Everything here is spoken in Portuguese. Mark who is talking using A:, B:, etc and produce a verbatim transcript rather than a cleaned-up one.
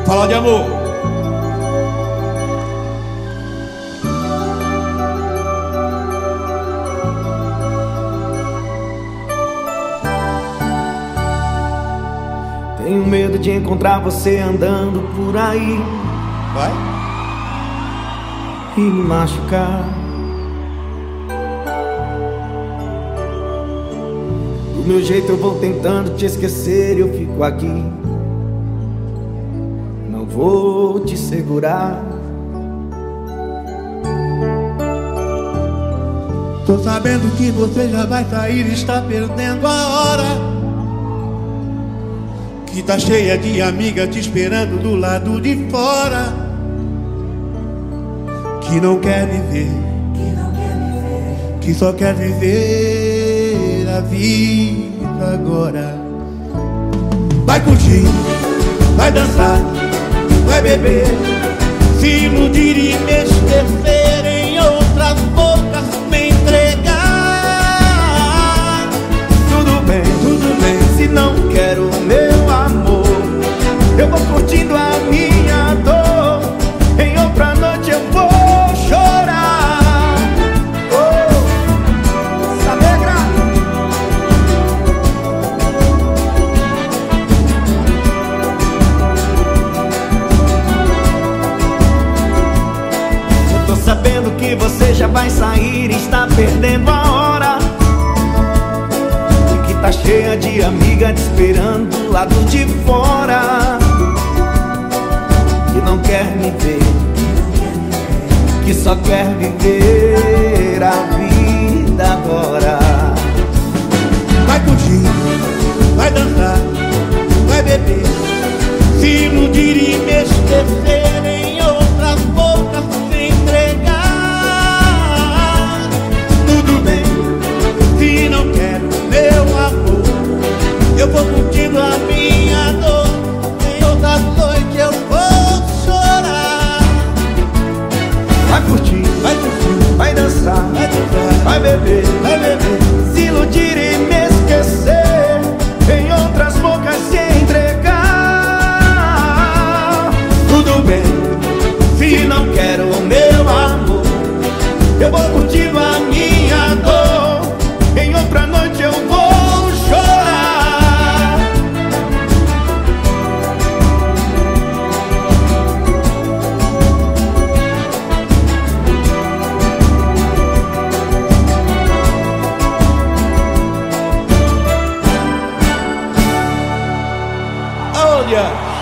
A: Falar de amor.
B: Tenho medo de encontrar você andando por aí.
A: Vai.
B: E me machucar. Do meu jeito eu vou tentando te esquecer e eu fico aqui. Não vou te segurar.
C: Tô sabendo que você já vai sair e está perdendo a hora. Que tá cheia de amiga te esperando do lado de fora. Que não quer viver, que não quer viver, que só quer viver a vida agora. Vai curtir, vai dançar, vai beber, se iludir e me esquecer, em outras bocas me entregar.
B: Tudo bem, tudo bem, se não quero o meu amor, eu vou curtindo a minha dor. Em outra noite eu vou chorar. Oh, Saavedra. Eu tô sabendo que você já vai sair e está perdendo a hora. E que tá cheia de amiga te esperando do lado de fora. Que não quer me ver, que só quer viver a vida agora.
C: Vai curtir, vai dançar, vai beber, se iludir e me esquecer, em outras bocas se entregar. Tudo bem, se não quero meu amor, eu vou curtindo a minha dor. Em outras noites eu vou chorar.
B: Vai curtir,
C: Vai curtir,
B: vai dançar,
C: vai dançar,
B: vai beber,
C: vai beber,
B: se iludir e me esquecer, em outras bocas se entregar. Tudo bem, se não quero o meu amor, eu vou curtindo a minha dor. Em outra noite eu vou chorar.
A: Olha.